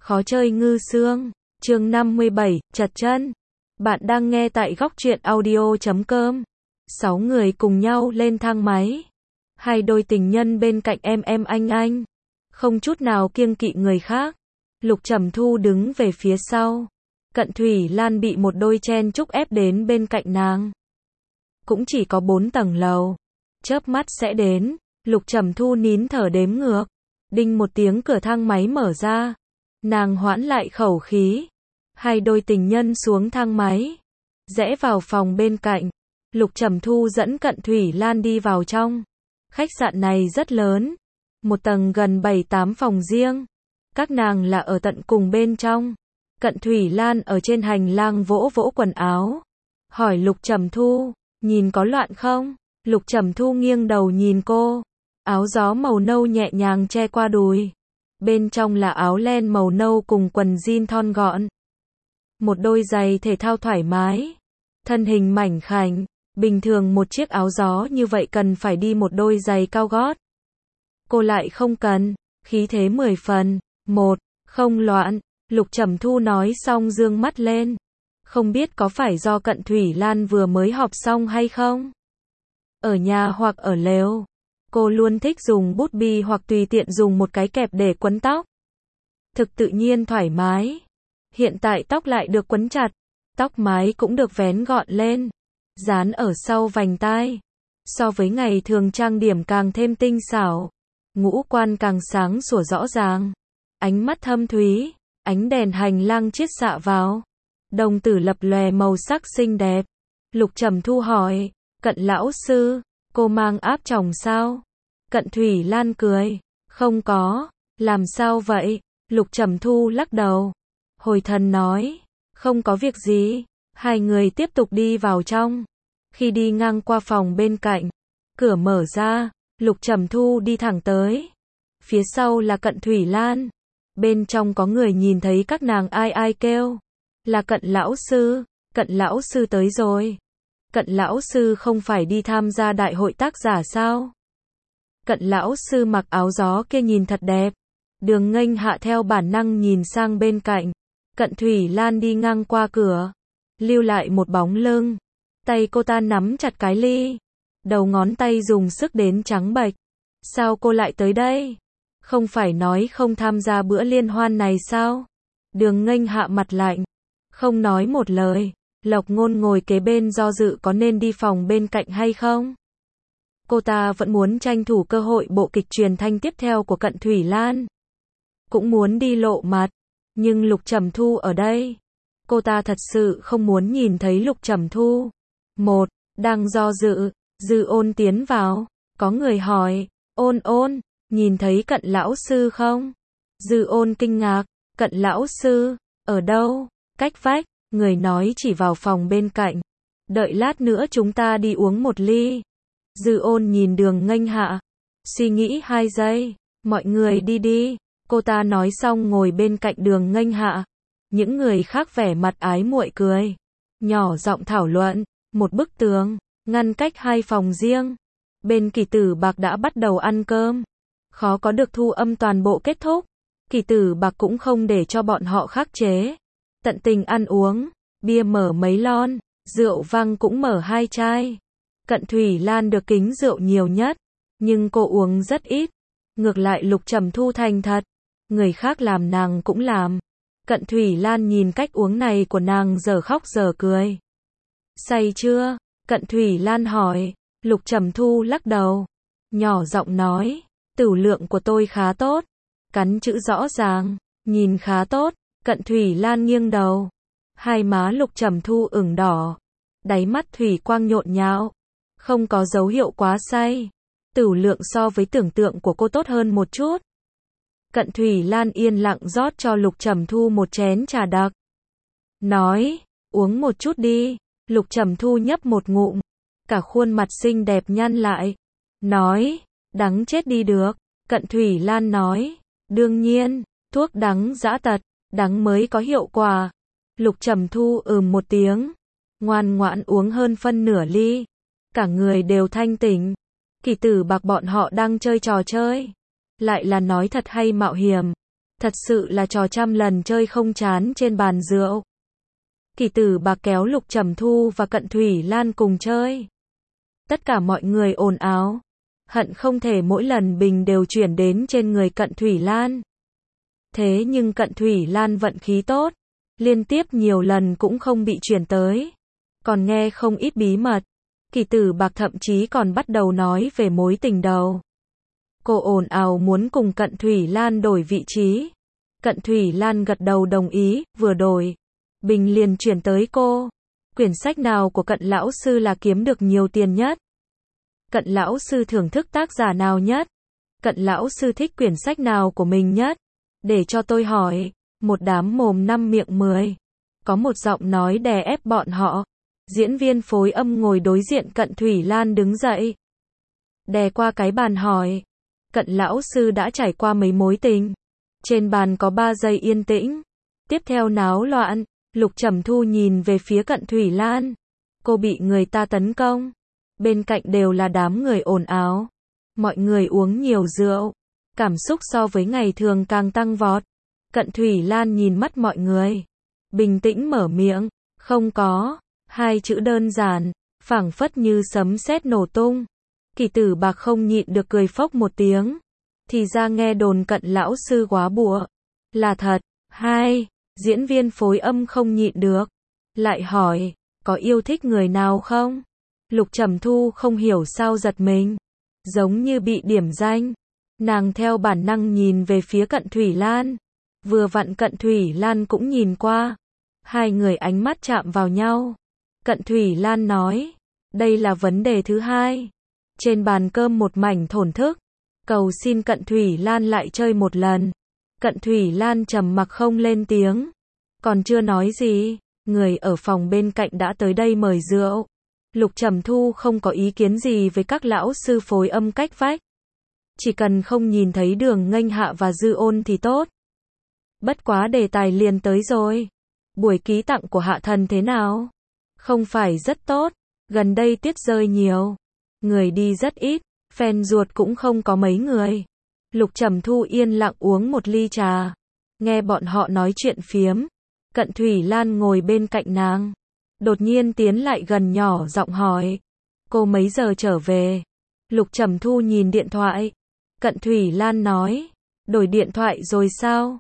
Khó chơi ngư xương. Chương 57, chật chân. Bạn đang nghe tại góc truyện audio.com. 6 người cùng nhau lên thang máy. Hai đôi tình nhân bên cạnh em anh. Không chút nào kiêng kỵ người khác. Lục Trầm Thu đứng về phía sau. Cận Thủy Lan bị một đôi chen chúc ép đến bên cạnh nàng. Cũng chỉ có 4 tầng lầu. Chớp mắt sẽ đến. Lục Trầm Thu nín thở đếm ngược. Đinh một tiếng cửa thang máy mở ra. Nàng hoãn lại khẩu khí. Hai đôi tình nhân xuống thang máy. Rẽ vào phòng bên cạnh. Lục Trầm Thu dẫn Cận Thủy Lan đi vào trong. Khách sạn này rất lớn. Một tầng gần 7-8 phòng riêng. Các nàng là ở tận cùng bên trong. Cận Thủy Lan ở trên hành lang vỗ vỗ quần áo. Hỏi Lục Trầm Thu, nhìn có loạn không? Lục Trầm Thu nghiêng đầu nhìn cô. Áo gió màu nâu nhẹ nhàng che qua đùi. Bên trong là áo len màu nâu cùng quần jean thon gọn. Một đôi giày thể thao thoải mái. Thân hình mảnh khảnh. Bình thường một chiếc áo gió như vậy cần phải đi một đôi giày cao gót. Cô lại không cần. Khí thế 10 phần. Không loạn. Lục Trầm Thu nói xong dương mắt lên. Không biết có phải do Cận Thủy Lan vừa mới họp xong hay không? Ở nhà hoặc ở lều. Cô luôn thích dùng bút bi hoặc tùy tiện dùng một cái kẹp để quấn tóc. Thực tự nhiên thoải mái. Hiện tại tóc lại được quấn chặt. Tóc mái cũng được vén gọn lên. Dán ở sau vành tai. So với ngày thường trang điểm càng thêm tinh xảo. Ngũ quan càng sáng sủa rõ ràng. Ánh mắt thâm thúy. Ánh đèn hành lang chiết xạ vào. Đồng tử lập lòe màu sắc xinh đẹp. Lục Trầm Thu hỏi. Cận lão sư, cô mang áp tròng sao? Cận Thủy Lan cười. Không có. Làm sao vậy? Lục Trầm Thu lắc đầu. Hồi thần nói. Không có việc gì. Hai người tiếp tục đi vào trong. Khi đi ngang qua phòng bên cạnh. Cửa mở ra. Lục Trầm Thu đi thẳng tới. Phía sau là Cận Thủy Lan. Bên trong có người nhìn thấy các nàng ai kêu. Là Cận lão sư. Cận lão sư tới rồi. Cận lão sư không phải đi tham gia đại hội tác giả sao? Cận lão sư mặc áo gió kia nhìn thật đẹp. Đường Nghênh Hạ theo bản năng nhìn sang bên cạnh. Cận Thủy Lan đi ngang qua cửa. Lưu lại một bóng lưng. Tay cô ta nắm chặt cái ly. Đầu ngón tay dùng sức đến trắng bệch. Sao cô lại tới đây? Không phải nói không tham gia bữa liên hoan này sao? Đường Nghênh Hạ mặt lạnh. Không nói một lời. Lộc Ngôn ngồi kế bên do dự có nên đi phòng bên cạnh hay không. Cô ta vẫn muốn tranh thủ cơ hội bộ kịch truyền thanh tiếp theo của Cận Thủy Lan. Cũng muốn đi lộ mặt. Nhưng Lục Trầm Thu ở đây. Cô ta thật sự không muốn nhìn thấy Lục Trầm Thu. Đang do dự. Dư Ôn tiến vào. Có người hỏi. Ôn, nhìn thấy Cận lão sư không? Dư Ôn kinh ngạc. Cận lão sư, ở đâu? Cách vách. Người nói chỉ vào phòng bên cạnh. Đợi lát nữa chúng ta đi uống một ly. Dư Ôn nhìn Đường Nghênh Hạ. Suy nghĩ 2 giây. Mọi người đi. Cô ta nói xong ngồi bên cạnh Đường Nghênh Hạ. Những người khác vẻ mặt ái muội cười. Nhỏ giọng thảo luận. Một bức tường. Ngăn cách 2 phòng riêng. Bên Kỳ Tử Bạc đã bắt đầu ăn cơm. Khó có được thu âm toàn bộ kết thúc. Kỳ Tử Bạc cũng không để cho bọn họ khắc chế. Tận tình ăn uống, bia mở mấy lon, rượu vang cũng mở 2 chai. Cận Thủy Lan được kính rượu nhiều nhất, nhưng cô uống rất ít. Ngược lại Lục Trầm Thu thành thật, người khác làm nàng cũng làm. Cận Thủy Lan nhìn cách uống này của nàng giờ khóc giờ cười. Say chưa? Cận Thủy Lan hỏi. Lục Trầm Thu lắc đầu, nhỏ giọng nói, tửu lượng của tôi khá tốt. Cắn chữ rõ ràng, nhìn khá tốt. Cận Thủy Lan nghiêng đầu. Hai má Lục Trầm Thu ửng đỏ. Đáy mắt thủy quang nhộn nhạo. Không có dấu hiệu quá say. Tửu lượng so với tưởng tượng của cô tốt hơn một chút. Cận Thủy Lan yên lặng rót cho Lục Trầm Thu một chén trà đặc. Nói, uống một chút đi. Lục Trầm Thu nhấp một ngụm. Cả khuôn mặt xinh đẹp nhăn lại. Nói, đắng chết đi được. Cận Thủy Lan nói, đương nhiên, thuốc đắng dã tật. Đắng mới có hiệu quả. Lục Trầm Thu một tiếng. Ngoan ngoãn uống hơn phân nửa ly. Cả người đều thanh tỉnh. Kỳ Tử Bạc bọn họ đang chơi trò chơi. Lại là nói thật hay mạo hiểm. Thật sự là trò trăm lần chơi không chán trên bàn rượu. Kỳ Tử Bạc kéo Lục Trầm Thu và Cận Thủy Lan cùng chơi. Tất cả mọi người ồn ào, hận không thể mỗi lần bình đều chuyển đến trên người Cận Thủy Lan. Thế nhưng Cận Thủy Lan vận khí tốt, liên tiếp nhiều lần cũng không bị chuyển tới, còn nghe không ít bí mật. Kỳ Tử Bạc thậm chí còn bắt đầu nói về mối tình đầu. Cô ồn ào muốn cùng Cận Thủy Lan đổi vị trí. Cận Thủy Lan gật đầu đồng ý, vừa đổi, bình liền chuyển tới cô. Quyển sách nào của Cận lão sư là kiếm được nhiều tiền nhất? Cận lão sư thưởng thức tác giả nào nhất? Cận lão sư thích quyển sách nào của mình nhất? Để cho tôi hỏi. Một đám mồm năm miệng 10. Có một giọng nói đè ép bọn họ. Diễn viên phối âm ngồi đối diện Cận Thủy Lan đứng dậy, đè qua cái bàn hỏi. Cận lão sư đã trải qua mấy mối tình? Trên bàn có 3 giây yên tĩnh. Tiếp theo náo loạn. Lục Trầm Thu nhìn về phía Cận Thủy Lan. Cô bị người ta tấn công. Bên cạnh đều là đám người ồn ào. Mọi người uống nhiều rượu. Cảm xúc so với ngày thường càng tăng vọt. Cận Thủy Lan nhìn mắt mọi người, bình tĩnh mở miệng. Không có. 2 chữ đơn giản, phảng phất như sấm sét nổ tung. Kỳ Tử Bạc không nhịn được cười phốc một tiếng. Thì ra nghe đồn Cận lão sư quá bụa. Là thật. 2. Diễn viên phối âm không nhịn được, lại hỏi, có yêu thích người nào không? Lục Trầm Thu không hiểu sao giật mình, giống như bị điểm danh. Nàng theo bản năng nhìn về phía Cận Thủy Lan. Vừa vặn Cận Thủy Lan cũng nhìn qua. Hai người ánh mắt chạm vào nhau. Cận Thủy Lan nói, đây là vấn đề thứ hai. Trên bàn cơm một mảnh thổn thức. Cầu xin Cận Thủy Lan lại chơi một lần. Cận Thủy Lan trầm mặc không lên tiếng. Còn chưa nói gì, người ở phòng bên cạnh đã tới đây mời rượu. Lục Trầm Thu không có ý kiến gì với các lão sư phối âm cách vách. Chỉ cần không nhìn thấy Đường Nghênh Hạ và Dư Ôn thì tốt. Bất quá đề tài liền tới rồi. Buổi ký tặng của Hạ Thần thế nào? Không phải rất tốt. Gần đây tiết rơi nhiều. Người đi rất ít. Fan ruột cũng không có mấy người. Lục Trầm Thu yên lặng uống một ly trà. Nghe bọn họ nói chuyện phiếm. Cận Thủy Lan ngồi bên cạnh nàng. Đột nhiên tiến lại gần nhỏ giọng hỏi. Cô mấy giờ trở về? Lục Trầm Thu nhìn điện thoại. Cận Thủy Lan nói. Đổi điện thoại rồi sao?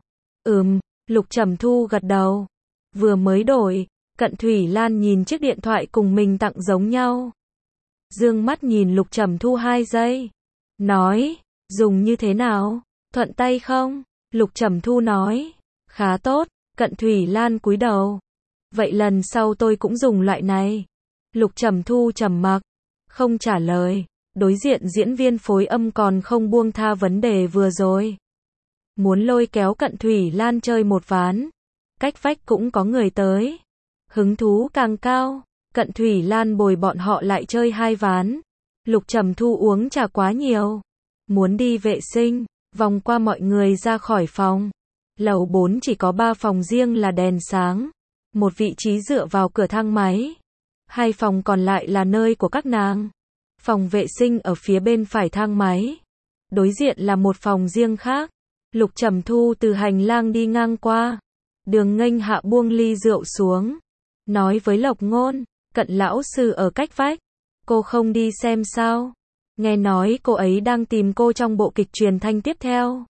Lục Trầm Thu gật đầu. Vừa mới đổi. Cận Thủy Lan nhìn chiếc điện thoại cùng mình tặng giống nhau. Dương mắt nhìn Lục Trầm Thu 2 giây. Nói. Dùng như thế nào? Thuận tay không? Lục Trầm Thu nói. Khá tốt. Cận Thủy Lan cúi đầu. Vậy lần sau tôi cũng dùng loại này. Lục Trầm Thu trầm mặc, không trả lời. Đối diện diễn viên phối âm còn không buông tha vấn đề vừa rồi. Muốn lôi kéo Cận Thủy Lan chơi một ván. Cách vách cũng có người tới. Hứng thú càng cao. Cận Thủy Lan bồi bọn họ lại chơi 2 ván. Lục Trầm Thu uống trà quá nhiều. Muốn đi vệ sinh, vòng qua mọi người ra khỏi phòng. Lầu 4 chỉ có 3 phòng riêng là đèn sáng. Một vị trí dựa vào cửa thang máy. 2 phòng còn lại là nơi của các nàng. Phòng vệ sinh ở phía bên phải thang máy. Đối diện là một phòng riêng khác. Lục Trầm Thu từ hành lang đi ngang qua. Đường Nghênh Hạ buông ly rượu xuống. Nói với Lộc Ngôn, Cận lão sư ở cách vách. Cô không đi xem sao? Nghe nói cô ấy đang tìm cô trong bộ kịch truyền thanh tiếp theo.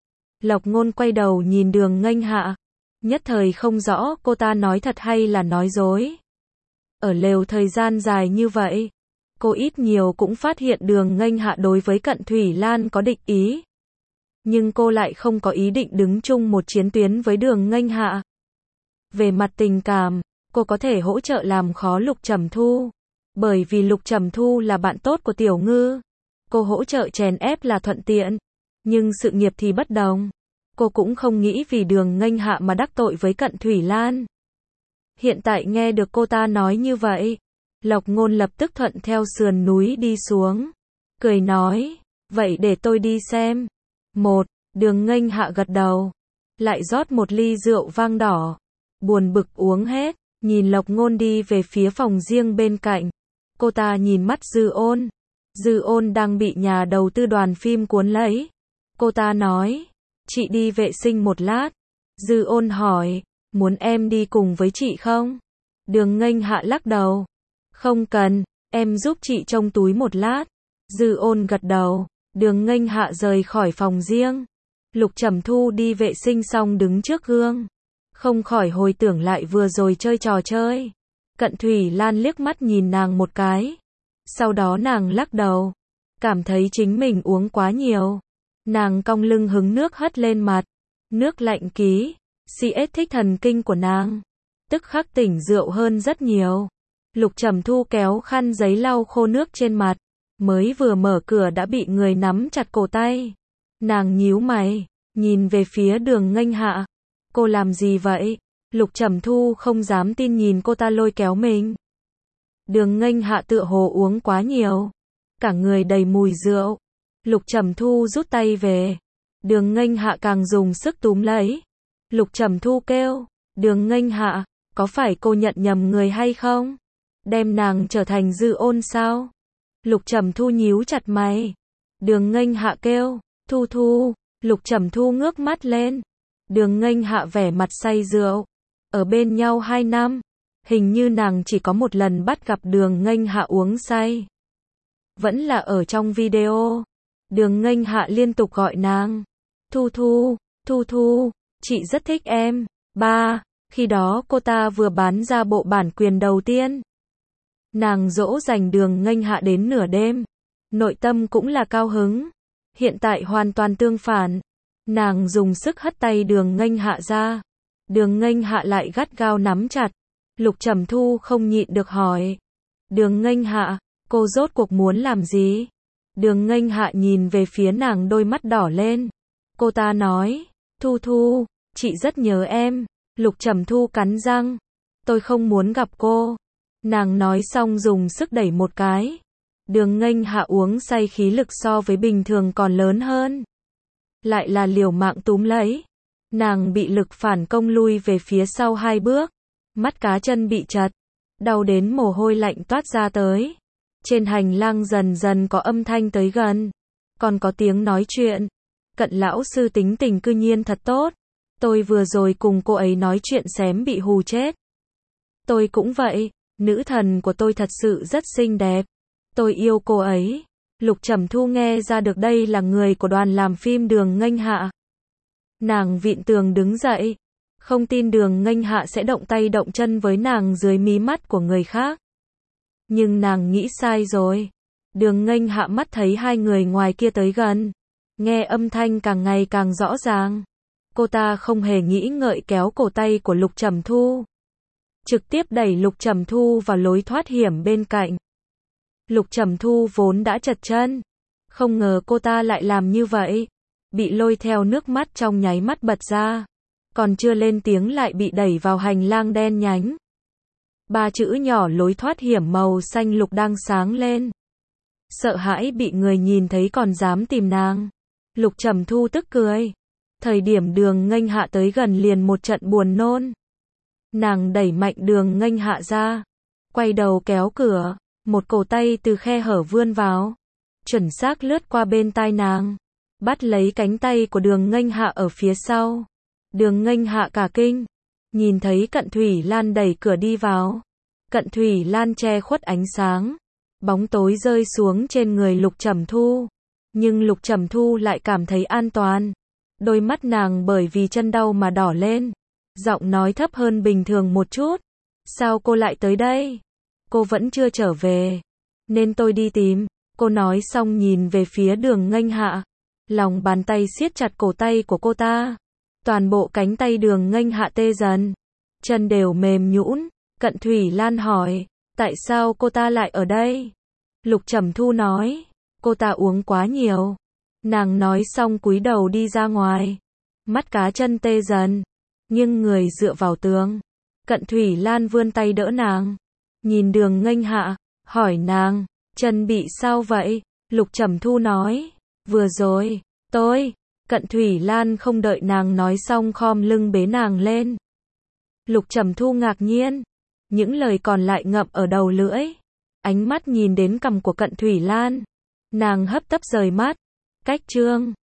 Lộc Ngôn quay đầu nhìn Đường Nghênh Hạ. Nhất thời không rõ cô ta nói thật hay là nói dối. Ở lều thời gian dài như vậy, cô ít nhiều cũng phát hiện Đường Nghênh Hạ đối với Cận Thủy Lan có địch ý. Nhưng cô lại không có ý định đứng chung một chiến tuyến với Đường Nghênh Hạ. Về mặt tình cảm, cô có thể hỗ trợ làm khó Lục Trầm Thu. Bởi vì Lục Trầm Thu là bạn tốt của Tiểu Ngư. Cô hỗ trợ chèn ép là thuận tiện. Nhưng sự nghiệp thì bất đồng. Cô cũng không nghĩ vì Đường Nghênh Hạ mà đắc tội với Cận Thủy Lan. Hiện tại nghe được cô ta nói như vậy, Lộc Ngôn lập tức thuận theo sườn núi đi xuống. Cười nói, vậy để tôi đi xem. Đường Nghênh Hạ gật đầu. Lại rót một ly rượu vang đỏ. Buồn bực uống hết, nhìn Lộc Ngôn đi về phía phòng riêng bên cạnh. Cô ta nhìn mắt Dư Ôn. Dư Ôn đang bị nhà đầu tư đoàn phim cuốn lấy. Cô ta nói, chị đi vệ sinh một lát. Dư Ôn hỏi, muốn em đi cùng với chị không? Đường Nghênh Hạ lắc đầu. Không cần, em giúp chị trông túi một lát. Dư Ôn gật đầu. Đường Nghênh Hạ rời khỏi phòng riêng. Lục Trầm Thu đi vệ sinh xong đứng trước gương. Không khỏi hồi tưởng lại vừa rồi chơi trò chơi. Cận Thủy Lan liếc mắt nhìn nàng một cái. Sau đó nàng lắc đầu. Cảm thấy chính mình uống quá nhiều. Nàng cong lưng hứng nước hất lên mặt. Nước lạnh ký kích thích thần kinh của nàng. Tức khắc tỉnh rượu hơn rất nhiều. Lục Trầm Thu kéo khăn giấy lau khô nước trên mặt. Mới vừa mở cửa đã bị người nắm chặt cổ tay. Nàng nhíu mày, nhìn về phía Đường Nghênh Hạ. Cô làm gì vậy? Lục Trầm Thu không dám tin nhìn cô ta lôi kéo mình. Đường Nghênh Hạ tựa hồ uống quá nhiều. Cả người đầy mùi rượu. Lục Trầm Thu rút tay về. Đường Nghênh Hạ càng dùng sức túm lấy. Lục Trầm Thu kêu, Đường Nghênh Hạ, có phải cô nhận nhầm người hay không? Đem nàng trở thành Dư Ôn sao? Lục Trầm Thu nhíu chặt mày. Đường Nghênh Hạ kêu, Thu Thu. Lục Trầm Thu ngước mắt lên. Đường Nghênh Hạ vẻ mặt say rượu. Ở bên nhau 2 năm. Hình như nàng chỉ có một lần bắt gặp Đường Nghênh Hạ uống say. Vẫn là ở trong video. Đường Nghênh Hạ liên tục gọi nàng. Thu Thu, Thu Thu, chị rất thích em. Khi đó cô ta vừa bán ra bộ bản quyền đầu tiên. Nàng dỗ dành Đường Nghênh Hạ đến nửa đêm. Nội tâm cũng là cao hứng. Hiện tại hoàn toàn tương phản. Nàng dùng sức hất tay Đường Nghênh Hạ ra. Đường Nghênh Hạ lại gắt gao nắm chặt. Lục Trầm Thu không nhịn được hỏi. Đường Nghênh Hạ, cô rốt cuộc muốn làm gì? Đường Nghênh Hạ nhìn về phía nàng, đôi mắt đỏ lên. Cô ta nói, Thu Thu, chị rất nhớ em. Lục Trầm Thu cắn răng. Tôi không muốn gặp cô. Nàng nói xong dùng sức đẩy một cái. Đường Nghênh Hạ uống say khí lực so với bình thường còn lớn hơn. Lại là liều mạng túm lấy. Nàng bị lực phản công lui về phía sau 2 bước. Mắt cá chân bị chật. Đau đến mồ hôi lạnh toát ra tới. Trên hành lang dần dần có âm thanh tới gần. Còn có tiếng nói chuyện. Cận lão sư tính tình cư nhiên thật tốt. Tôi vừa rồi cùng cô ấy nói chuyện xém bị hù chết. Tôi cũng vậy. Nữ thần của tôi thật sự rất xinh đẹp. Tôi yêu cô ấy. Lục Trầm Thu nghe ra được đây là người của đoàn làm phim Đường Nghênh Hạ. Nàng vịn tường đứng dậy. Không tin Đường Nghênh Hạ sẽ động tay động chân với nàng dưới mí mắt của người khác. Nhưng nàng nghĩ sai rồi. Đường Nghênh Hạ mắt thấy 2 người ngoài kia tới gần. Nghe âm thanh càng ngày càng rõ ràng. Cô ta không hề nghĩ ngợi kéo cổ tay của Lục Trầm Thu. Trực tiếp đẩy Lục Trầm Thu vào lối thoát hiểm bên cạnh. Lục Trầm Thu vốn đã chật chân. Không ngờ cô ta lại làm như vậy. Bị lôi theo, nước mắt trong nháy mắt bật ra. Còn chưa lên tiếng lại bị đẩy vào hành lang đen nhánh. 3 chữ nhỏ lối thoát hiểm màu xanh lục đang sáng lên. Sợ hãi bị người nhìn thấy còn dám tìm nàng. Lục Trầm Thu tức cười. Thời điểm Đường Nghênh Hạ tới gần liền một trận buồn nôn. Nàng đẩy mạnh Đường Nghênh Hạ ra. Quay đầu kéo cửa. Một cổ tay từ khe hở vươn vào. Chuẩn xác lướt qua bên tai nàng. Bắt lấy cánh tay của Đường Nghênh Hạ ở phía sau. Đường Nghênh Hạ cả kinh. Nhìn thấy Cận Thủy Lan đẩy cửa đi vào. Cận Thủy Lan che khuất ánh sáng. Bóng tối rơi xuống trên người Lục Trầm Thu. Nhưng Lục Trầm Thu lại cảm thấy an toàn. Đôi mắt nàng bởi vì chân đau mà đỏ lên. Giọng nói thấp hơn bình thường một chút. Sao cô lại tới đây? Cô vẫn chưa trở về. Nên tôi đi tìm. Cô nói xong nhìn về phía Đường Nghênh Hạ. Lòng bàn tay siết chặt cổ tay của cô ta. Toàn bộ cánh tay Đường Nghênh Hạ tê dần. Chân đều mềm nhũn. Cận Thủy Lan hỏi. Tại sao cô ta lại ở đây? Lục Trầm Thu nói. Cô ta uống quá nhiều. Nàng nói xong cúi đầu đi ra ngoài. Mắt cá chân tê dần. Nhưng người dựa vào tường. Cận Thủy Lan vươn tay đỡ nàng. Nhìn Đường Nghênh Hạ. Hỏi nàng. Chân bị sao vậy? Lục Trầm Thu nói. Vừa rồi. Cận Thủy Lan không đợi nàng nói xong khom lưng bế nàng lên. Lục Trầm Thu ngạc nhiên. Những lời còn lại ngậm ở đầu lưỡi. Ánh mắt nhìn đến cằm của Cận Thủy Lan. Nàng hấp tấp rời mắt. Cách chương